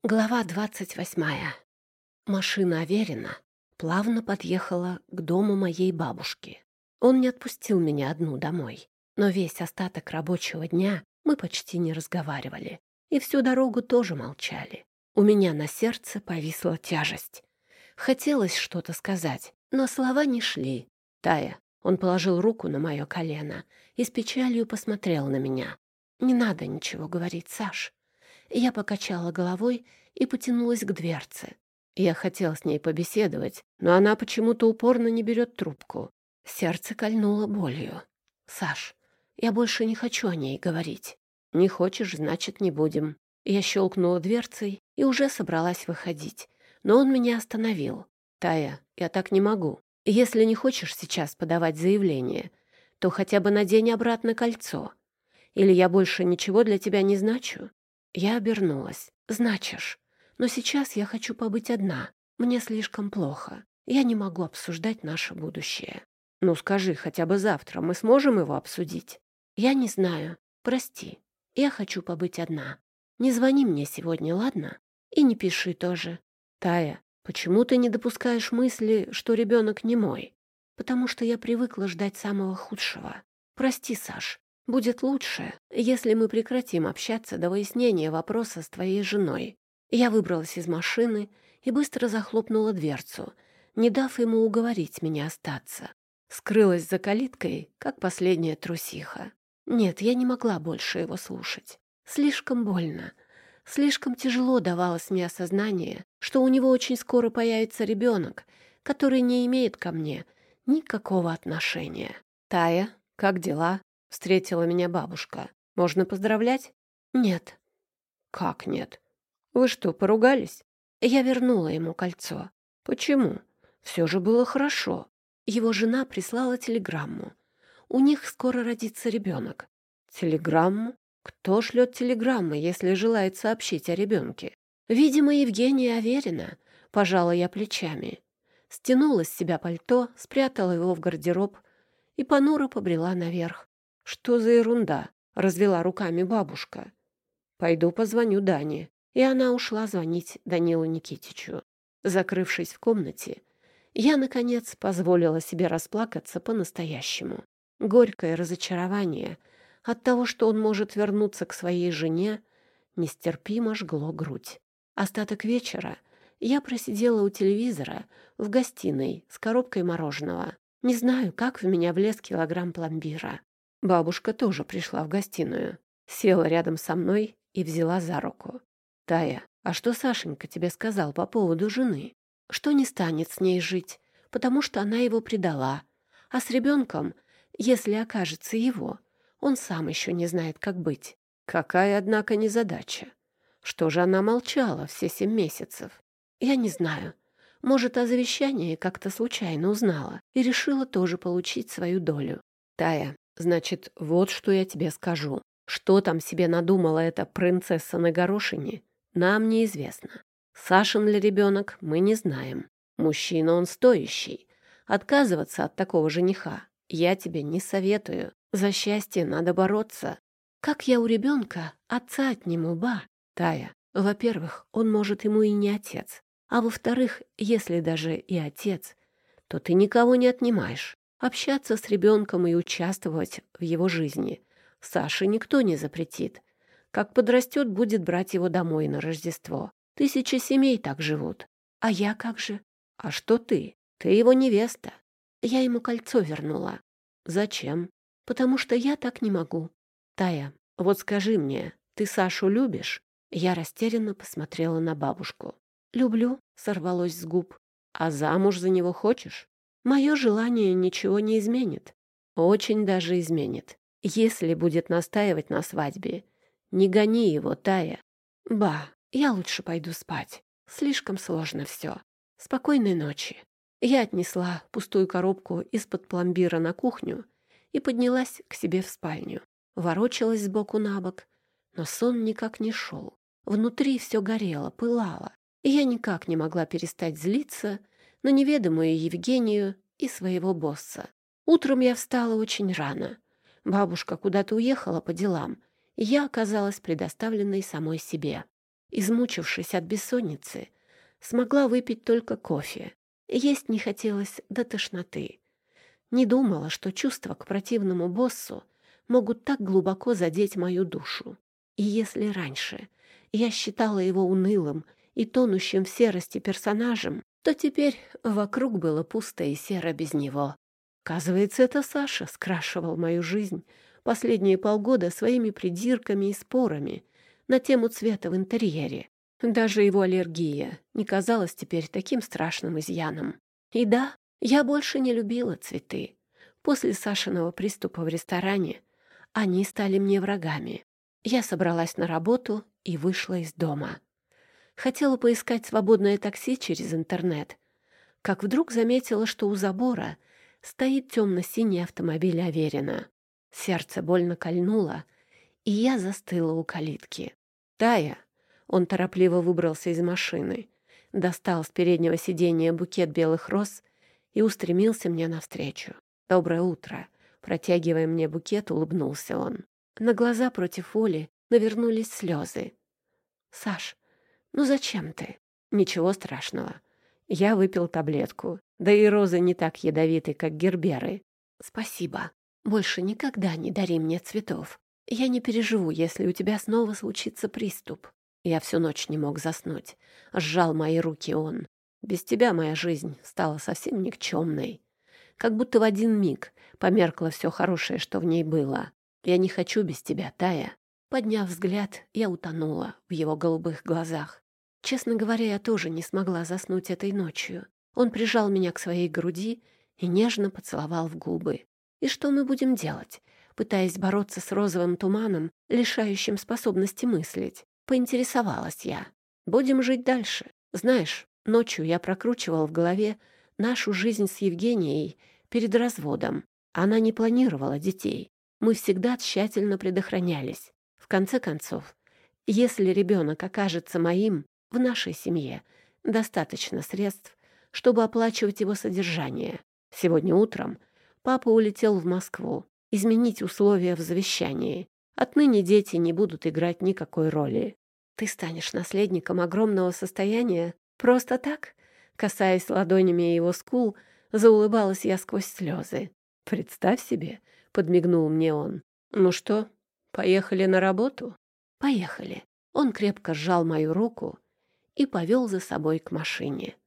Глава 28. Машина Аверина плавно подъехала к дому моей бабушки. Он не отпустил меня одну домой, но весь остаток рабочего дня мы почти не разговаривали, и всю дорогу тоже молчали. У меня на сердце повисла тяжесть. Хотелось что-то сказать, но слова не шли. «Тая», он положил руку на мое колено и с печалью посмотрел на меня. «Не надо ничего говорить, Саш». Я покачала головой и потянулась к дверце. Я хотела с ней побеседовать, но она почему-то упорно не берет трубку. Сердце кольнуло болью. «Саш, я больше не хочу о ней говорить». «Не хочешь, значит, не будем». Я щелкнула дверцей и уже собралась выходить, но он меня остановил. «Тая, я так не могу. Если не хочешь сейчас подавать заявление, то хотя бы надень обратно кольцо. Или я больше ничего для тебя не значу?» Я обернулась. «Значишь. Но сейчас я хочу побыть одна. Мне слишком плохо. Я не могу обсуждать наше будущее». «Ну скажи, хотя бы завтра мы сможем его обсудить?» «Я не знаю. Прости. Я хочу побыть одна. Не звони мне сегодня, ладно? И не пиши тоже». «Тая, почему ты не допускаешь мысли, что ребенок не мой?» «Потому что я привыкла ждать самого худшего. Прости, Саш. Будет лучше, если мы прекратим общаться до выяснения вопроса с твоей женой». Я выбралась из машины и быстро захлопнула дверцу, не дав ему уговорить меня остаться. Скрылась за калиткой, как последняя трусиха. Нет, я не могла больше его слушать. Слишком больно. Слишком тяжело давалось мне осознание, что у него очень скоро появится ребенок, который не имеет ко мне никакого отношения. «Тая, как дела?» — встретила меня бабушка. «Можно поздравлять?» «Нет». «Как нет? Вы что, поругались?» Я вернула ему кольцо. «Почему? Все же было хорошо». Его жена прислала телеграмму. У них скоро родится ребенок. «Телеграмму? Кто шлет телеграммы, если желает сообщить о ребенке?» «Видимо, Евгения Аверина», — пожала я плечами. Стянула с себя пальто, спрятала его в гардероб и понуро побрела наверх. «Что за ерунда?» — развела руками бабушка. «Пойду позвоню Дане». И она ушла звонить Данилу Никитичу. Закрывшись в комнате, я, наконец, позволила себе расплакаться по-настоящему. Горькое разочарование от того, что он может вернуться к своей жене, нестерпимо жгло грудь. Остаток вечера я просидела у телевизора в гостиной с коробкой мороженого. Не знаю, как в меня влез килограмм пломбира. Бабушка тоже пришла в гостиную, села рядом со мной и взяла за руку. «Тая, а что Сашенька тебе сказал по поводу жены? Что не станет с ней жить, потому что она его предала. А с ребенком, если окажется его, он сам еще не знает, как быть». Какая, однако, незадача. Что же она молчала все 7 месяцев? Я не знаю. Может, о завещании как-то случайно узнала и решила тоже получить свою долю. «Тая, значит, вот что я тебе скажу. Что там себе надумала эта принцесса на горошине, нам неизвестно. Сашин ли ребенок, мы не знаем. Мужчина он стоящий. Отказываться от такого жениха я тебе не советую. За счастье надо бороться. Как я у ребенка отца отниму, ба? Тая, во-первых, он, может, ему и не отец. А во-вторых, если даже и отец, то ты никого не отнимаешь. Общаться с ребенком и участвовать в его жизни Саше никто не запретит. Как подрастет, будет брать его домой на Рождество. 1000 семей так живут. А я как же? А что ты? Ты его невеста. Я ему кольцо вернула. Зачем? Потому что я так не могу. Тая, вот скажи мне, ты Сашу любишь? Я растерянно посмотрела на бабушку. Люблю, сорвалось с губ. А замуж за него хочешь? Мое желание ничего не изменит. Очень даже изменит. Если будет настаивать на свадьбе, не гони его, Тая. Ба, я лучше пойду спать. Слишком сложно все. Спокойной ночи. Я отнесла пустую коробку из-под пломбира на кухню и поднялась к себе в спальню. Ворочалась сбоку на бок, но сон никак не шел. Внутри все горело, пылало, и я никак не могла перестать злиться на неведомую Евгению и своего босса. Утром я встала очень рано. Бабушка куда-то уехала по делам, и я оказалась предоставленной самой себе. Измучившись от бессонницы, смогла выпить только кофе. Есть не хотелось до тошноты. Не думала, что чувства к противному боссу могут так глубоко задеть мою душу. И если раньше я считала его унылым и тонущим в серости персонажем, то теперь вокруг было пусто и серо без него. Оказывается, это Саша скрашивал мою жизнь последние полгода своими придирками и спорами на тему цвета в интерьере. Даже его аллергия не казалась теперь таким страшным изъяном. И да, я больше не любила цветы. После Сашиного приступа в ресторане они стали мне врагами. Я собралась на работу и вышла из дома. Хотела поискать свободное такси через интернет, как вдруг заметила, что у забора стоит темно-синий автомобиль Аверина. Сердце больно кольнуло, и я застыла у калитки. «Тая!» Он торопливо выбрался из машины, достал с переднего сиденья букет белых роз и устремился мне навстречу. «Доброе утро!» Протягивая мне букет, улыбнулся он. На глаза против воли навернулись слезы. «Саш, ну зачем ты?» «Ничего страшного. Я выпил таблетку. Да и розы не так ядовиты, как герберы». «Спасибо. Больше никогда не дари мне цветов. Я не переживу, если у тебя снова случится приступ». Я всю ночь не мог заснуть. Сжал мои руки он. Без тебя моя жизнь стала совсем никчемной. Как будто в один миг померкло все хорошее, что в ней было. Я не хочу без тебя, Тая. Подняв взгляд, я утонула в его голубых глазах. Честно говоря, я тоже не смогла заснуть этой ночью. Он прижал меня к своей груди и нежно поцеловал в губы. И что мы будем делать? Пытаясь бороться с розовым туманом, лишающим способности мыслить, поинтересовалась я. Будем жить дальше. Знаешь, ночью я прокручивал в голове нашу жизнь с Евгенией перед разводом. Она не планировала детей. Мы всегда тщательно предохранялись. В конце концов, если ребенок окажется моим, в нашей семье достаточно средств, чтобы оплачивать его содержание. Сегодня утром папа улетел в Москву изменить условия в завещании. Отныне дети не будут играть никакой роли. Ты станешь наследником огромного состояния просто так? Касаясь ладонями его скул, заулыбалась я сквозь слезы. «Представь себе», — подмигнул мне он. «Ну что, поехали на работу?» «Поехали». Он крепко сжал мою руку и повел за собой к машине.